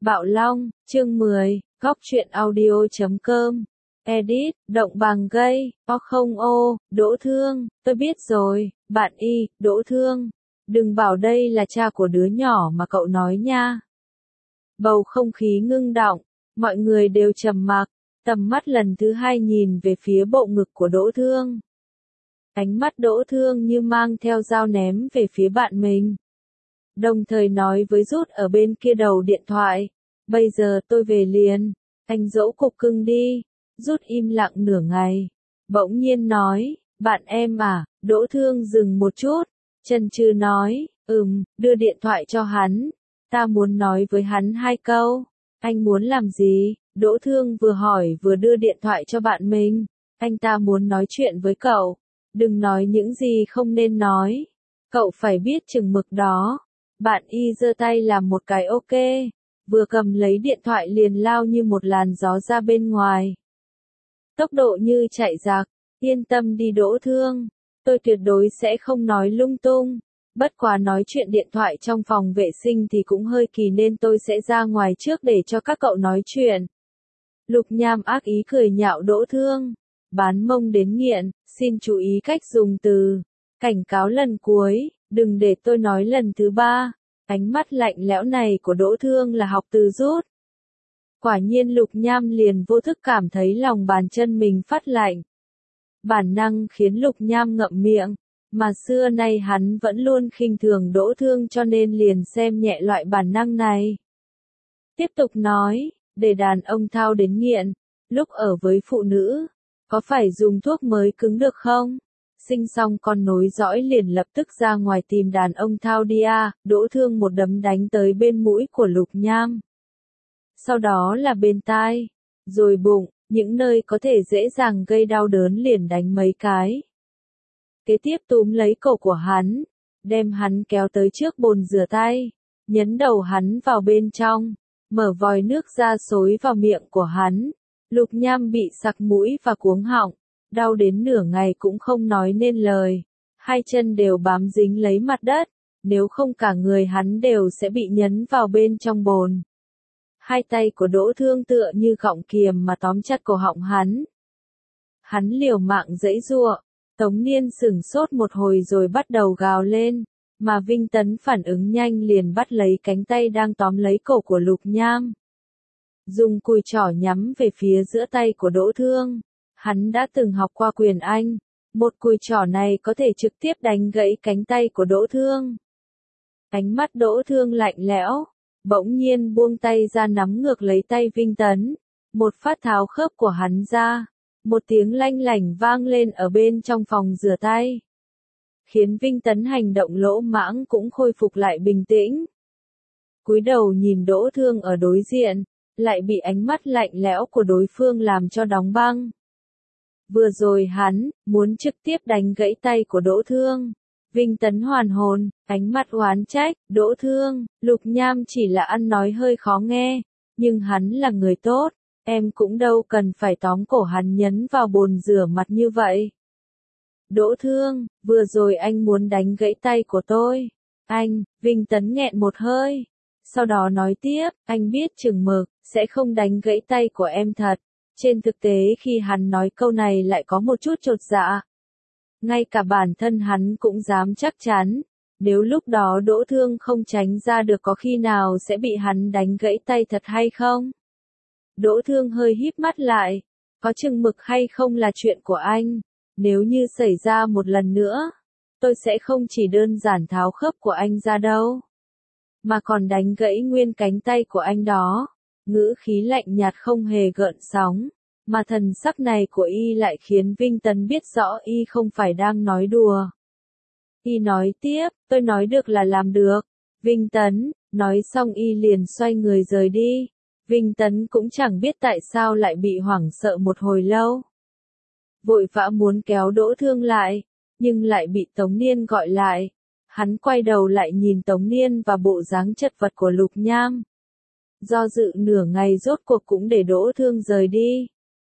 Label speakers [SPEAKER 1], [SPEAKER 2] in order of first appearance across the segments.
[SPEAKER 1] Bạo Long, chương 10, góc truyện audio.com. Edit, động bằng gây, o không ô, Đỗ Thương, tôi biết rồi, bạn y, Đỗ Thương. Đừng bảo đây là cha của đứa nhỏ mà cậu nói nha. Bầu không khí ngưng đọng, mọi người đều trầm mặc, tầm mắt lần thứ hai nhìn về phía bộ ngực của Đỗ Thương. Ánh mắt Đỗ Thương như mang theo dao ném về phía bạn mình. Đồng thời nói với Rút ở bên kia đầu điện thoại, bây giờ tôi về liền, anh dỗ cục cưng đi. Rút im lặng nửa ngày, bỗng nhiên nói, bạn em à. Đỗ Thương dừng một chút, chần chừ nói, đưa điện thoại cho hắn, ta muốn nói với hắn 2 câu. Anh muốn làm gì? Đỗ Thương vừa hỏi vừa đưa điện thoại cho bạn mình. Anh ta muốn nói chuyện với cậu, đừng nói những gì không nên nói, cậu phải biết chừng mực đó. Bạn y giơ tay làm một cái ok, vừa cầm lấy điện thoại liền lao như một làn gió ra bên ngoài. Tốc độ như chạy giặc, yên tâm đi Đỗ Thương, tôi tuyệt đối sẽ không nói lung tung. Bất quá nói chuyện điện thoại trong phòng vệ sinh thì cũng hơi kỳ nên tôi sẽ ra ngoài trước để cho các cậu nói chuyện. Lục Nham ác ý cười nhạo Đỗ Thương, bán mông đến nghiện, xin chú ý cách dùng từ. Cảnh cáo lần cuối, đừng để tôi nói lần thứ 3. Ánh mắt lạnh lẽo này của Đỗ Thương là học từ Rút. Quả nhiên Lục Nham liền vô thức cảm thấy lòng bàn chân mình phát lạnh. Bản năng khiến Lục Nham ngậm miệng, mà xưa nay hắn vẫn luôn khinh thường Đỗ Thương cho nên liền xem nhẹ loại bản năng này. Tiếp tục nói, để đàn ông thao đến nghiện, lúc ở với phụ nữ, có phải dùng thuốc mới cứng được không? Sinh xong con nối dõi liền lập tức ra ngoài tìm đàn ông thao đi à. Đỗ Thương một đấm đánh tới bên mũi của Lục Nham. Sau đó là bên tai, rồi bụng, những nơi có thể dễ dàng gây đau đớn liền đánh mấy cái. Kế tiếp túm lấy cổ của hắn, đem hắn kéo tới trước bồn rửa tay, nhấn đầu hắn vào bên trong, mở vòi nước ra xối vào miệng của hắn. Lục Nham bị sặc mũi và cuống họng, đau đến nửa ngày cũng không nói nên lời, 2 chân đều bám dính lấy mặt đất, nếu không cả người hắn đều sẽ bị nhấn vào bên trong bồn. 2 tay của Đỗ Thương tựa như gọng kiềm mà tóm chặt cổ họng hắn. Hắn liều mạng giãy giụa, Tống Niên sửng sốt một hồi rồi bắt đầu gào lên, mà Vinh Tấn phản ứng nhanh liền bắt lấy cánh tay đang tóm lấy cổ của Lục Nham. Dùng cùi trỏ nhắm về phía giữa tay của Đỗ Thương. Hắn đã từng học qua quyền Anh, một cùi trỏ này có thể trực tiếp đánh gãy cánh tay của Đỗ Thương. Ánh mắt Đỗ Thương lạnh lẽo, bỗng nhiên buông tay ra nắm ngược lấy tay Vinh Tấn, một phát tháo khớp của hắn ra, một tiếng lanh lảnh vang lên ở bên trong phòng rửa tay. Khiến Vinh Tấn hành động lỗ mãng cũng khôi phục lại bình tĩnh. Cúi đầu nhìn Đỗ Thương ở đối diện, lại bị ánh mắt lạnh lẽo của đối phương làm cho đóng băng. Vừa rồi hắn muốn trực tiếp đánh gãy tay của Đỗ Thương. Vinh Tấn hoàn hồn, ánh mắt oán trách, Đỗ Thương, Lục Nham chỉ là ăn nói hơi khó nghe, nhưng hắn là người tốt, em cũng đâu cần phải tóm cổ hắn nhấn vào bồn rửa mặt như vậy. Đỗ Thương, vừa rồi anh muốn đánh gãy tay của tôi. Anh, Vinh Tấn nghẹn một hơi. Sau đó nói tiếp, anh biết chừng mực, sẽ không đánh gãy tay của em thật. Trên thực tế khi hắn nói câu này lại có một chút chột dạ. Ngay cả bản thân hắn cũng dám chắc chắn, nếu lúc đó Đỗ Thương không tránh ra được có khi nào sẽ bị hắn đánh gãy tay thật hay không? Đỗ Thương hơi híp mắt lại, có chừng mực hay không là chuyện của anh, nếu như xảy ra một lần nữa, tôi sẽ không chỉ đơn giản tháo khớp của anh ra đâu, mà còn đánh gãy nguyên cánh tay của anh đó. Ngữ khí lạnh nhạt không hề gợn sóng, mà thần sắc này của y lại khiến Vinh Tấn biết rõ y không phải đang nói đùa. Y nói tiếp, tôi nói được là làm được. Vinh Tấn, nói xong y liền xoay người rời đi. Vinh Tấn cũng chẳng biết tại sao lại bị hoảng sợ một hồi lâu. Vội vã muốn kéo Đỗ Thương lại, nhưng lại bị Tống Niên gọi lại. Hắn quay đầu lại nhìn Tống Niên và bộ dáng chật vật của Lục Nham. Do dự nửa ngày rốt cuộc cũng để Đỗ Thương rời đi.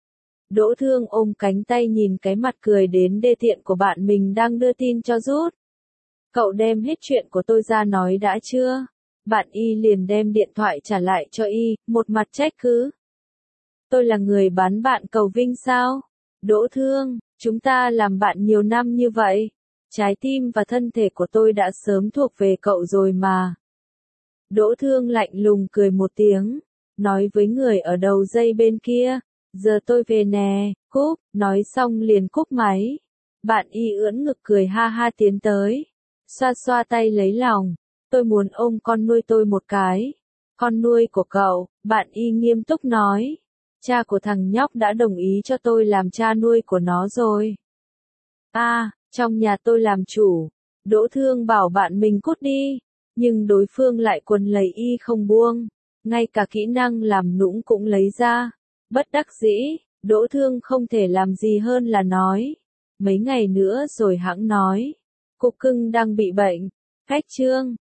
[SPEAKER 1] Đỗ Thương ôm cánh tay nhìn cái mặt cười đến đê tiện của bạn mình đang đưa tin cho Rút. Cậu đem hết chuyện của tôi ra nói đã chưa? Bạn y liền đem điện thoại trả lại cho y, một mặt trách cứ. Tôi là người bán bạn cầu vinh sao? Đỗ Thương, chúng ta làm bạn nhiều năm như vậy. Trái tim và thân thể của tôi đã sớm thuộc về cậu rồi mà. Đỗ Thương lạnh lùng cười một tiếng, nói với người ở đầu dây bên kia, giờ tôi về nè, cúp, nói xong liền cúp máy. Bạn y ưỡn ngực cười ha ha tiến tới, xoa xoa tay lấy lòng, tôi muốn ôm con nuôi tôi một cái. Con nuôi của cậu, bạn y nghiêm túc nói, cha của thằng nhóc đã đồng ý cho tôi làm cha nuôi của nó rồi. Trong nhà tôi làm chủ. Đỗ Thương bảo bạn mình cút đi, nhưng đối phương lại quấn lấy y không buông, ngay cả kỹ năng làm nũng cũng lấy ra. Bất đắc dĩ, Đỗ Thương không thể làm gì hơn là nói, mấy ngày nữa rồi hẵng nói. Cục cưng đang bị bệnh. Khách trương,